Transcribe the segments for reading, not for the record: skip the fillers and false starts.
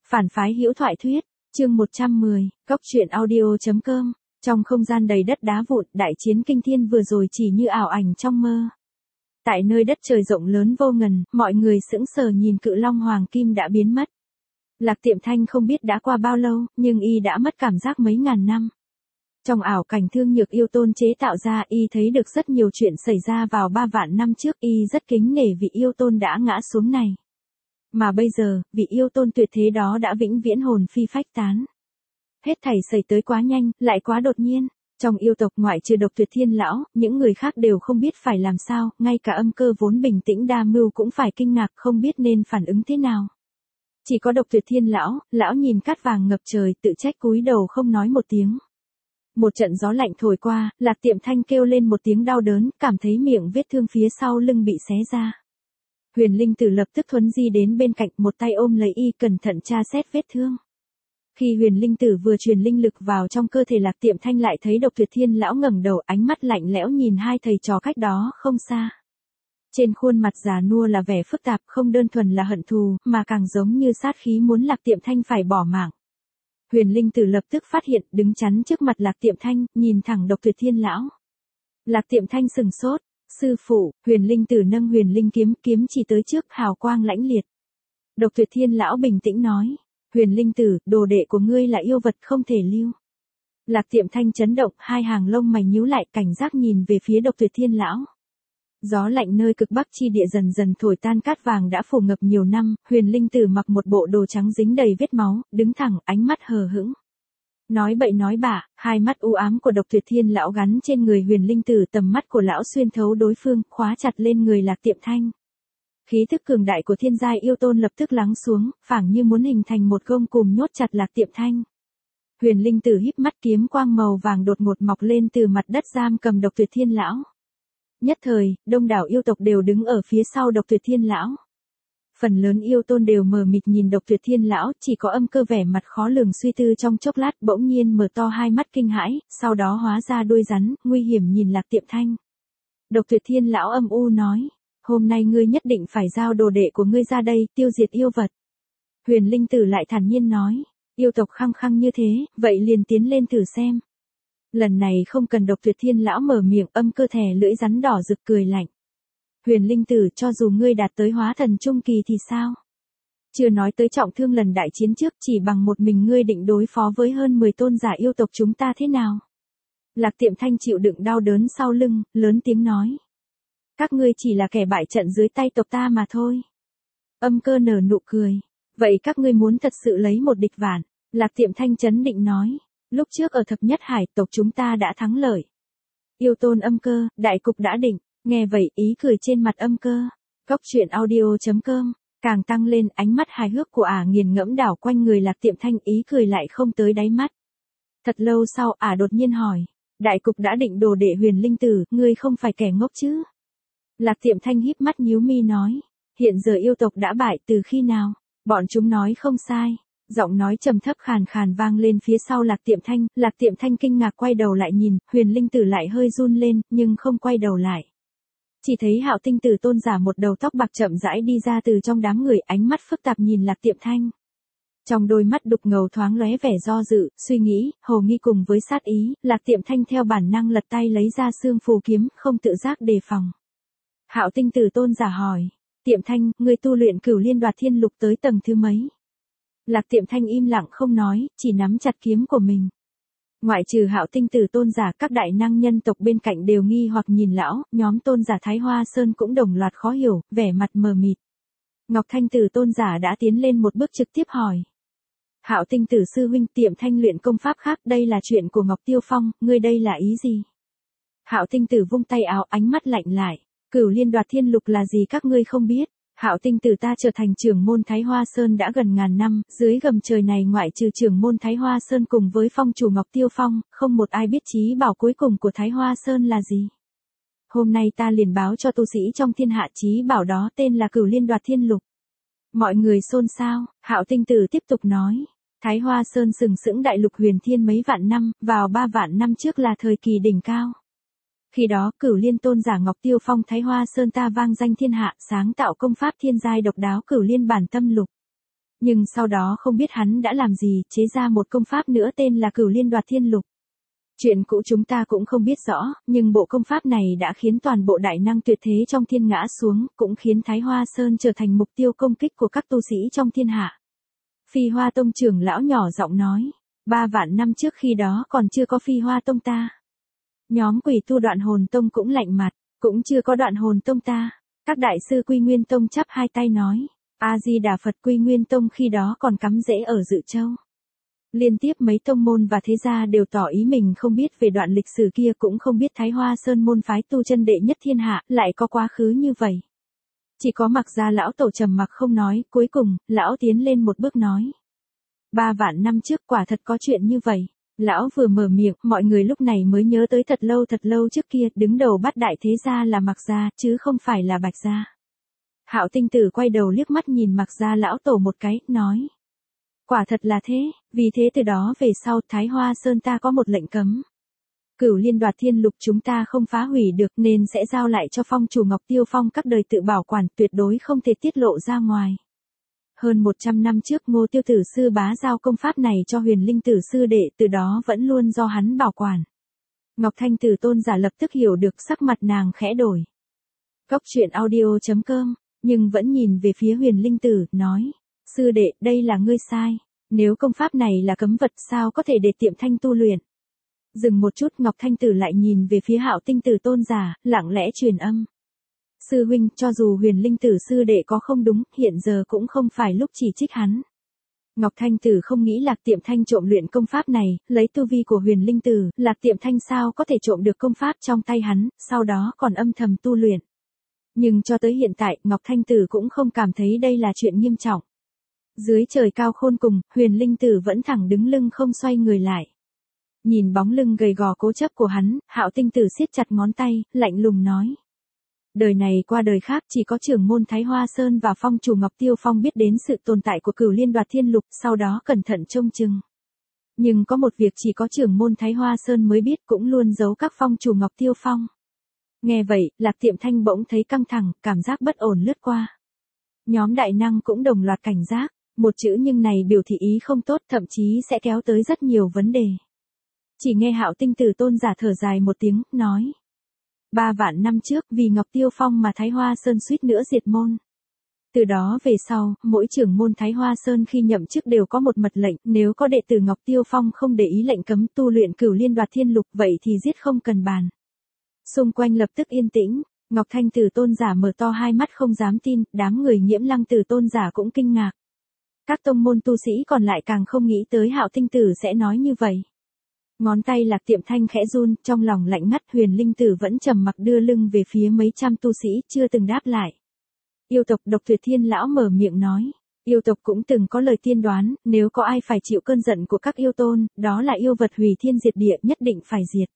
Phản phái hữu thoại thuyết, chương 110, góc truyện audio.com, trong không gian đầy đất đá vụn, đại chiến kinh thiên vừa rồi chỉ như ảo ảnh trong mơ. Tại nơi đất trời rộng lớn vô ngần, mọi người sững sờ nhìn cự long hoàng kim đã biến mất. Lạc Tiệm Thanh không biết đã qua bao lâu, nhưng y đã mất cảm giác mấy ngàn năm. Trong ảo cảnh thương nhược yêu tôn chế tạo ra, y thấy được rất nhiều chuyện xảy ra vào 3 vạn năm trước, y rất kính nể vị yêu tôn đã ngã xuống này. Mà bây giờ, vị yêu tôn tuyệt thế đó đã vĩnh viễn hồn phi phách tán. Hết thảy xảy tới quá nhanh, lại quá đột nhiên. Trong yêu tộc ngoại trừ Độc Tuyệt Thiên lão, những người khác đều không biết phải làm sao, ngay cả Âm Cơ vốn bình tĩnh đa mưu cũng phải kinh ngạc không biết nên phản ứng thế nào. Chỉ có Độc Tuyệt Thiên lão nhìn cát vàng ngập trời tự trách cúi đầu không nói một tiếng. Một trận gió lạnh thổi qua, Lạc Tiệm Thanh kêu lên một tiếng đau đớn, cảm thấy miệng vết thương phía sau lưng bị xé ra. Huyền Linh Tử lập tức thuấn di đến bên cạnh, một tay ôm lấy y cẩn thận tra xét vết thương. Khi Huyền Linh Tử vừa truyền linh lực vào trong cơ thể Lạc Tiệm Thanh lại thấy Độc Tuyệt Thiên lão ngẩng đầu, ánh mắt lạnh lẽo nhìn hai thầy trò cách đó không xa. Trên khuôn mặt già nua là vẻ phức tạp, không đơn thuần là hận thù, mà càng giống như sát khí muốn Lạc Tiệm Thanh phải bỏ mạng. Huyền Linh Tử lập tức phát hiện, đứng chắn trước mặt Lạc Tiệm Thanh, nhìn thẳng Độc Tuyệt Thiên lão. Lạc Tiệm Thanh sừng sốt. Sư phụ, Huyền Linh Tử nâng Huyền Linh kiếm chỉ tới trước, hào quang lãnh liệt. Độc Tuyệt Thiên lão bình tĩnh nói, Huyền Linh Tử, đồ đệ của ngươi là yêu vật không thể lưu. Lạc Tiệm Thanh chấn động, hai hàng lông mày nhíu lại, cảnh giác nhìn về phía Độc Tuyệt Thiên lão. Gió lạnh nơi cực bắc chi địa dần dần thổi tan cát vàng đã phủ ngập nhiều năm, Huyền Linh Tử mặc một bộ đồ trắng dính đầy vết máu, đứng thẳng, ánh mắt hờ hững. Nói bậy nói bạ, hai mắt u ám của Độc Tuyệt Thiên lão gắn trên người Huyền Linh Tử, tầm mắt của lão xuyên thấu đối phương, khóa chặt lên người Lạc Tiệm Thanh. Khí thức cường đại của thiên giai yêu tôn lập tức lắng xuống, phảng như muốn hình thành một gông cùm nhốt chặt Lạc Tiệm Thanh. Huyền Linh Tử híp mắt, kiếm quang màu vàng đột ngột mọc lên từ mặt đất giam cầm Độc Tuyệt Thiên lão. Nhất thời, đông đảo yêu tộc đều đứng ở phía sau Độc Tuyệt Thiên lão. Phần lớn yêu tôn đều mờ mịt nhìn Độc Tuyệt Thiên lão, chỉ có Âm Cơ vẻ mặt khó lường suy tư trong chốc lát, bỗng nhiên mở to hai mắt kinh hãi, sau đó hóa ra đuôi rắn, nguy hiểm nhìn Lạc Tiệm Thanh. Độc Tuyệt Thiên lão âm u nói, hôm nay ngươi nhất định phải giao đồ đệ của ngươi ra đây, tiêu diệt yêu vật. Huyền Linh Tử lại thản nhiên nói, yêu tộc khăng khăng như thế, vậy liền tiến lên thử xem. Lần này không cần Độc Tuyệt Thiên lão mở miệng, Âm Cơ thè lưỡi rắn đỏ rực cười lạnh. Huyền Linh Tử, cho dù ngươi đạt tới hóa thần trung kỳ thì sao? Chưa nói tới trọng thương lần đại chiến trước, chỉ bằng một mình ngươi định đối phó với hơn 10 tôn giả yêu tộc chúng ta thế nào? Lạc Tiệm Thanh chịu đựng đau đớn sau lưng, lớn tiếng nói. Các ngươi chỉ là kẻ bại trận dưới tay tộc ta mà thôi. Âm Cơ nở nụ cười. Vậy các ngươi muốn thật sự lấy một địch vạn? Lạc Tiệm Thanh chấn định nói. Lúc trước ở Thập Nhất Hải, tộc chúng ta đã thắng lợi. Yêu tôn Âm Cơ, đại cục đã định. Nghe vậy, ý cười trên mặt Âm Cơ. Góc truyện audio.com, càng tăng lên, ánh mắt hài hước của ả nghiền ngẫm đảo quanh người Lạc Tiệm Thanh, ý cười lại không tới đáy mắt. Thật lâu sau, ả đột nhiên hỏi. Đại cục đã định, đồ đệ Huyền Linh Tử, ngươi không phải kẻ ngốc chứ? Lạc Tiệm Thanh híp mắt nhíu mi nói. Hiện giờ yêu tộc đã bại, từ khi nào? Bọn chúng nói không sai. Giọng nói trầm thấp khàn khàn vang lên phía sau Lạc Tiệm Thanh kinh ngạc quay đầu lại nhìn, Huyền Linh Tử lại hơi run lên, nhưng không quay đầu lại. Chỉ thấy Hạo Tinh Tử tôn giả một đầu tóc bạc chậm rãi đi ra từ trong đám người, ánh mắt phức tạp nhìn Lạc Tiệm Thanh. Trong đôi mắt đục ngầu thoáng lóe vẻ do dự, suy nghĩ, hồ nghi cùng với sát ý, Lạc Tiệm Thanh theo bản năng lật tay lấy ra xương phù kiếm, không tự giác đề phòng. Hạo Tinh Tử tôn giả hỏi, Tiệm Thanh, ngươi tu luyện Cửu Liên Đoạt Thiên Lục tới tầng thứ mấy? Lạc Tiệm Thanh im lặng không nói, chỉ nắm chặt kiếm của mình. Ngoại trừ Hạo Tinh Tử tôn giả, các đại năng nhân tộc bên cạnh đều nghi hoặc nhìn lão, nhóm tôn giả Thái Hoa Sơn cũng đồng loạt khó hiểu, vẻ mặt mờ mịt. Ngọc Thanh Tử tôn giả đã tiến lên một bước trực tiếp hỏi. Hạo Tinh Tử sư huynh, Tiệm Thanh luyện công pháp khác, đây là chuyện của Ngọc Tiêu Phong, ngươi đây là ý gì? Hạo Tinh Tử vung tay áo, ánh mắt lạnh lại. Cửu Liên Đoạt Thiên Lục là gì các ngươi không biết? Hạo Tinh Tử ta trở thành trưởng môn Thái Hoa Sơn đã gần ngàn năm, dưới gầm trời này ngoại trừ trưởng môn Thái Hoa Sơn cùng với phong chủ Ngọc Tiêu Phong, không một ai biết chí bảo cuối cùng của Thái Hoa Sơn là gì. Hôm nay ta liền báo cho tu sĩ trong thiên hạ, chí bảo đó tên là Cửu Liên Đoạt Thiên Lục. Mọi người xôn xao, Hạo Tinh Tử tiếp tục nói. Thái Hoa Sơn sừng sững đại lục huyền thiên mấy vạn năm, vào 3 vạn năm trước là thời kỳ đỉnh cao. Khi đó, Cửu Liên tôn giả Ngọc Tiêu Phong Thái Hoa Sơn ta vang danh thiên hạ, sáng tạo công pháp thiên giai độc đáo Cửu Liên Bản Tâm Lục. Nhưng sau đó không biết hắn đã làm gì, chế ra một công pháp nữa tên là Cửu Liên Đoạt Thiên Lục. Chuyện cũ chúng ta cũng không biết rõ, nhưng bộ công pháp này đã khiến toàn bộ đại năng tuyệt thế trong thiên ngã xuống, cũng khiến Thái Hoa Sơn trở thành mục tiêu công kích của các tu sĩ trong thiên hạ. Phi Hoa Tông trưởng lão nhỏ giọng nói, 3 vạn năm trước khi đó còn chưa có Phi Hoa Tông ta. Nhóm quỷ tu Đoạn Hồn Tông cũng lạnh mặt, cũng chưa có Đoạn Hồn Tông ta. Các đại sư Quy Nguyên Tông chắp hai tay nói, A-di-đà Phật. Quy Nguyên Tông khi đó còn cắm rễ ở Dự Châu. Liên tiếp mấy tông môn và thế gia đều tỏ ý mình không biết về đoạn lịch sử kia, cũng không biết Thái Hoa Sơn môn phái tu chân đệ nhất thiên hạ lại có quá khứ như vậy. Chỉ có Mặc Gia lão tổ trầm mặc không nói, cuối cùng, lão tiến lên một bước nói. 3 vạn năm trước quả thật có chuyện như vậy. Lão vừa mở miệng, mọi người lúc này mới nhớ tới thật lâu trước kia, đứng đầu bát đại thế gia là Mặc Gia, chứ không phải là Bạch Gia. Hạo Tinh Tử quay đầu liếc mắt nhìn Mặc Gia lão tổ một cái, nói. Quả thật là thế, vì thế từ đó về sau Thái Hoa Sơn ta có một lệnh cấm. Cửu Liên Đoạt Thiên Lục chúng ta không phá hủy được nên sẽ giao lại cho phong chủ Ngọc Tiêu Phong các đời tự bảo quản, tuyệt đối không thể tiết lộ ra ngoài. Hơn 100 năm trước Ngô Tiêu Tử sư bá giao công pháp này cho Huyền Linh Tử sư đệ, từ đó vẫn luôn do hắn bảo quản. Ngọc Thanh Tử tôn giả lập tức hiểu được, sắc mặt nàng khẽ đổi. Cốc truyện audio.com, nhưng vẫn nhìn về phía Huyền Linh Tử, nói. Sư đệ, đây là ngươi sai. Nếu công pháp này là cấm vật sao có thể để Tiệm Thanh tu luyện. Dừng một chút, Ngọc Thanh Tử lại nhìn về phía Hạo Tinh Tử tôn giả, lặng lẽ truyền âm. Sư huynh, cho dù Huyền Linh Tử sư đệ có không đúng, hiện giờ cũng không phải lúc chỉ trích hắn. Ngọc Thanh Tử không nghĩ Lạc Tiệm Thanh trộm luyện công pháp này, lấy tu vi của Huyền Linh Tử, Lạc Tiệm Thanh sao có thể trộm được công pháp trong tay hắn, sau đó còn âm thầm tu luyện. Nhưng cho tới hiện tại, Ngọc Thanh Tử cũng không cảm thấy đây là chuyện nghiêm trọng. Dưới trời cao khôn cùng, Huyền Linh Tử vẫn thẳng đứng lưng không xoay người lại. Nhìn bóng lưng gầy gò cố chấp của hắn, Hạo Tinh Tử siết chặt ngón tay, lạnh lùng nói. Đời này qua đời khác, chỉ có trưởng môn Thái Hoa Sơn và phong chủ Ngọc Tiêu Phong biết đến sự tồn tại của Cửu Liên Đoạt Thiên Lục, sau đó cẩn thận trông chừng. Nhưng có một việc chỉ có trưởng môn Thái Hoa Sơn mới biết, cũng luôn giấu các phong chủ Ngọc Tiêu Phong. Nghe vậy, Lạc Tiệm Thanh bỗng thấy căng thẳng, cảm giác bất ổn lướt qua. Nhóm đại năng cũng đồng loạt cảnh giác, một chữ nhưng này biểu thị ý không tốt, thậm chí sẽ kéo tới rất nhiều vấn đề. Chỉ nghe Hạo Tinh Tử tôn giả thở dài một tiếng, nói. 3 vạn năm trước, vì Ngọc Tiêu Phong mà Thái Hoa Sơn suýt nữa diệt môn. Từ đó về sau, mỗi trưởng môn Thái Hoa Sơn khi nhậm chức đều có một mật lệnh, nếu có đệ tử Ngọc Tiêu Phong không để ý lệnh cấm tu luyện Cửu Liên Đoạt Thiên Lục, vậy thì giết không cần bàn. Xung quanh lập tức yên tĩnh, Ngọc Thanh Tử tôn giả mở to hai mắt không dám tin, đám người Nhiễm Lăng Tử tôn giả cũng kinh ngạc. Các tông môn tu sĩ còn lại càng không nghĩ tới Hạo Tinh Tử sẽ nói như vậy. Ngón tay Lạc Tiệm Thanh khẽ run, trong lòng lạnh ngắt. Huyền Linh Tử vẫn trầm mặc đưa lưng về phía mấy trăm tu sĩ, chưa từng đáp lại. Yêu tộc Độc Tuyệt Thiên lão mở miệng nói. Yêu tộc cũng từng có lời tiên đoán, nếu có ai phải chịu cơn giận của các yêu tôn, đó là yêu vật hủy thiên diệt địa, nhất định phải diệt.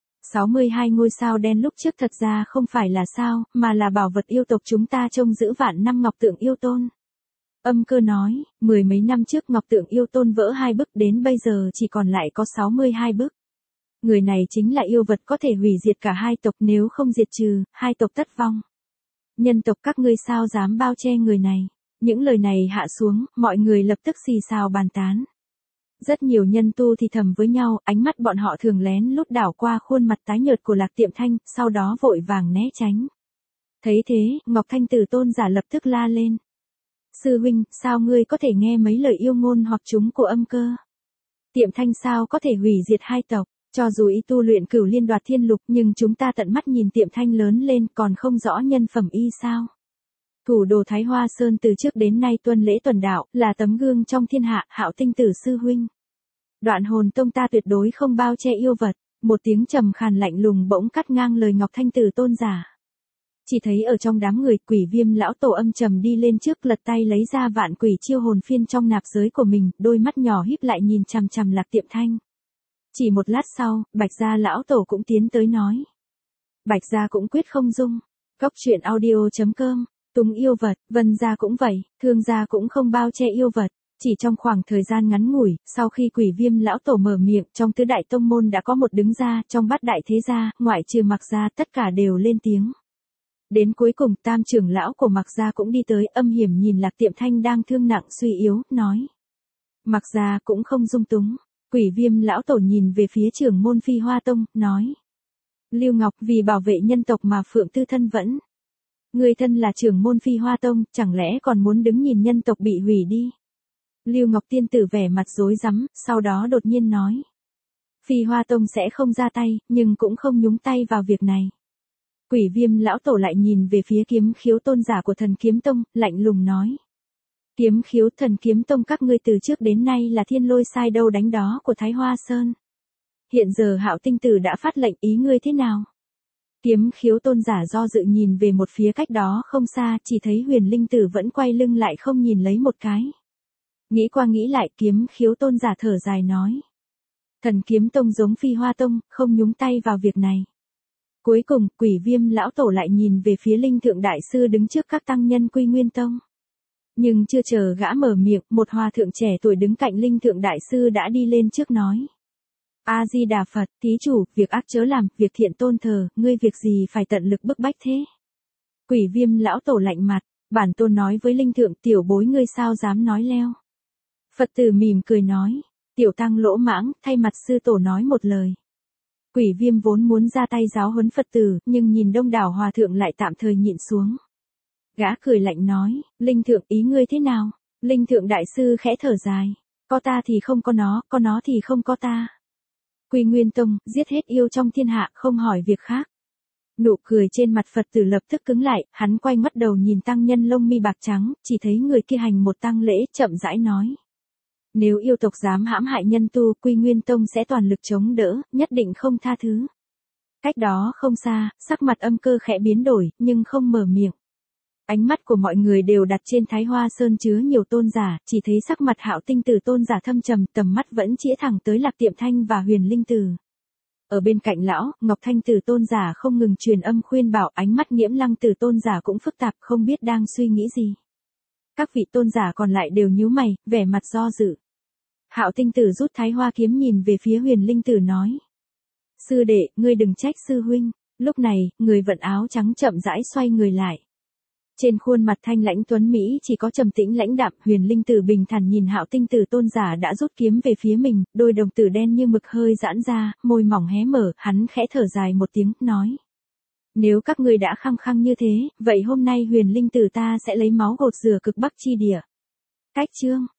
62 ngôi sao đen lúc trước thật ra không phải là sao, mà là bảo vật yêu tộc chúng ta trông giữ vạn năm ngọc tượng yêu tôn. Âm Cơ nói, 10 mấy năm trước ngọc tượng yêu tôn vỡ 2 bức, đến bây giờ chỉ còn lại có 62 bức. Người này chính là yêu vật có thể hủy diệt cả hai tộc, nếu không diệt trừ, hai tộc tất vong. Nhân tộc các ngươi sao dám bao che người này. Những lời này hạ xuống, mọi người lập tức xì xào bàn tán. Rất nhiều nhân tu thì thầm với nhau, ánh mắt bọn họ thường lén lút đảo qua khuôn mặt tái nhợt của Lạc Tiệm Thanh, sau đó vội vàng né tránh. Thấy thế, Ngọc Thanh Tử tôn giả lập tức la lên. Sư huynh, sao ngươi có thể nghe mấy lời yêu ngôn hoặc chúng của Âm Cơ? Tiệm Thanh sao có thể hủy diệt hai tộc? Cho dù y tu luyện Cửu Liên Đoạt Thiên Lục, nhưng chúng ta tận mắt nhìn Tiệm Thanh lớn lên, còn không rõ nhân phẩm y sao? Thủ đồ Thái Hoa Sơn từ trước đến nay tuân lễ tuần đạo, là tấm gương trong thiên hạ. Hạo Tinh Tử sư huynh. Đoạn Hồn Tông ta tuyệt đối không bao che yêu vật. Một tiếng trầm khàn lạnh lùng bỗng cắt ngang lời Ngọc Thanh Tử tôn giả. Chỉ thấy ở trong đám người, Quỷ Viêm lão tổ âm trầm đi lên trước, lật tay lấy ra vạn quỷ chiêu hồn phiên trong nạp giới của mình, đôi mắt nhỏ híp lại nhìn chằm chằm Lạc Tiệm Thanh. Chỉ một lát sau, Bạch Gia lão tổ cũng tiến tới nói. Bạch Gia cũng quyết không dung. Cốc truyện audio.com, túng yêu vật. Vân Gia cũng vậy, Thương Gia cũng không bao che yêu vật. Chỉ trong khoảng thời gian ngắn ngủi, sau khi Quỷ Viêm lão tổ mở miệng, trong tứ đại tông môn đã có một đứng ra, trong bát đại thế gia, ngoại trừ Mặc Gia, tất cả đều lên tiếng. Đến cuối cùng tam trưởng lão của Mạc gia cũng đi tới, âm hiểm nhìn Lạc Tiệm Thanh đang thương nặng suy yếu, nói. Mạc gia cũng không dung túng. Quỷ Viêm lão tổ nhìn về phía trưởng môn Phi Hoa Tông, nói. Lưu Ngọc vì bảo vệ nhân tộc mà Phượng Tư thân vẫn. Người thân là trưởng môn Phi Hoa Tông, chẳng lẽ còn muốn đứng nhìn nhân tộc bị hủy đi. Lưu Ngọc tiên tử vẻ mặt rối rắm, sau đó đột nhiên nói. Phi Hoa Tông sẽ không ra tay, nhưng cũng không nhúng tay vào việc này. Quỷ Viêm lão tổ lại nhìn về phía Kiếm Khiếu tôn giả của Thần Kiếm Tông, lạnh lùng nói. Kiếm Khiếu Thần Kiếm Tông các ngươi từ trước đến nay là thiên lôi sai đâu đánh đó của Thái Hoa Sơn. Hiện giờ Hạo Tinh Tử đã phát lệnh, ý ngươi thế nào? Kiếm Khiếu tôn giả do dự nhìn về một phía cách đó không xa, chỉ thấy Huyền Linh Tử vẫn quay lưng lại không nhìn lấy một cái. Nghĩ qua nghĩ lại, Kiếm Khiếu tôn giả thở dài nói. Thần Kiếm Tông giống Phi Hoa Tông, không nhúng tay vào việc này. Cuối cùng, Quỷ Viêm lão tổ lại nhìn về phía Linh Thượng Đại Sư đứng trước các tăng nhân Quy Nguyên Tông. Nhưng chưa chờ gã mở miệng, một hòa thượng trẻ tuổi đứng cạnh Linh Thượng Đại Sư đã đi lên trước nói. A-di-đà Phật, thí chủ, việc ác chớ làm, việc thiện tôn thờ, ngươi việc gì phải tận lực bức bách thế? Quỷ Viêm lão tổ lạnh mặt, bản tôn nói với Linh Thượng, tiểu bối ngươi sao dám nói leo. Phật tử mỉm cười nói, tiểu tăng lỗ mãng, thay mặt sư tổ nói một lời. Quỷ Viêm vốn muốn ra tay giáo huấn Phật tử, nhưng nhìn đông đảo hòa thượng lại tạm thời nhịn xuống. Gã cười lạnh nói, Linh Thượng ý ngươi thế nào? Linh Thượng Đại Sư khẽ thở dài, có ta thì không có nó thì không có ta. Quy Nguyên Tông, giết hết yêu trong thiên hạ, không hỏi việc khác. Nụ cười trên mặt Phật tử lập tức cứng lại, hắn quay mắt đầu nhìn tăng nhân lông mi bạc trắng, chỉ thấy người kia hành một tang lễ, chậm rãi nói. Nếu yêu tộc dám hãm hại nhân tu, Quy Nguyên Tông sẽ toàn lực chống đỡ, nhất định không tha thứ. Cách đó không xa, sắc mặt Âm Cơ khẽ biến đổi, nhưng không mở miệng. Ánh mắt của mọi người đều đặt trên Thái Hoa Sơn chứa nhiều tôn giả, chỉ thấy sắc mặt Hạo Tinh Tử tôn giả thâm trầm, tầm mắt vẫn chĩa thẳng tới Lạc Tiệm Thanh và Huyền Linh Tử. Ở bên cạnh lão, Ngọc Thanh Tử tôn giả không ngừng truyền âm khuyên bảo, ánh mắt Nghiễm Lăng Tử tôn giả cũng phức tạp, không biết đang suy nghĩ gì. Các vị tôn giả còn lại đều nhíu mày, vẻ mặt do dự. Hạo Tinh Tử rút Thái Hoa kiếm nhìn về phía Huyền Linh Tử nói. Sư đệ, ngươi đừng trách sư huynh. Lúc này, người vận áo trắng chậm rãi xoay người lại. Trên khuôn mặt thanh lãnh tuấn Mỹ chỉ có trầm tĩnh lãnh đạm, Huyền Linh Tử bình thản nhìn Hạo Tinh Tử tôn giả đã rút kiếm về phía mình, đôi đồng tử đen như mực hơi giãn ra, môi mỏng hé mở, hắn khẽ thở dài một tiếng, nói. Nếu các ngươi đã khăng khăng như thế, vậy hôm nay Huyền Linh Tử ta sẽ lấy máu gột rửa cực Bắc chi địa. Cách chương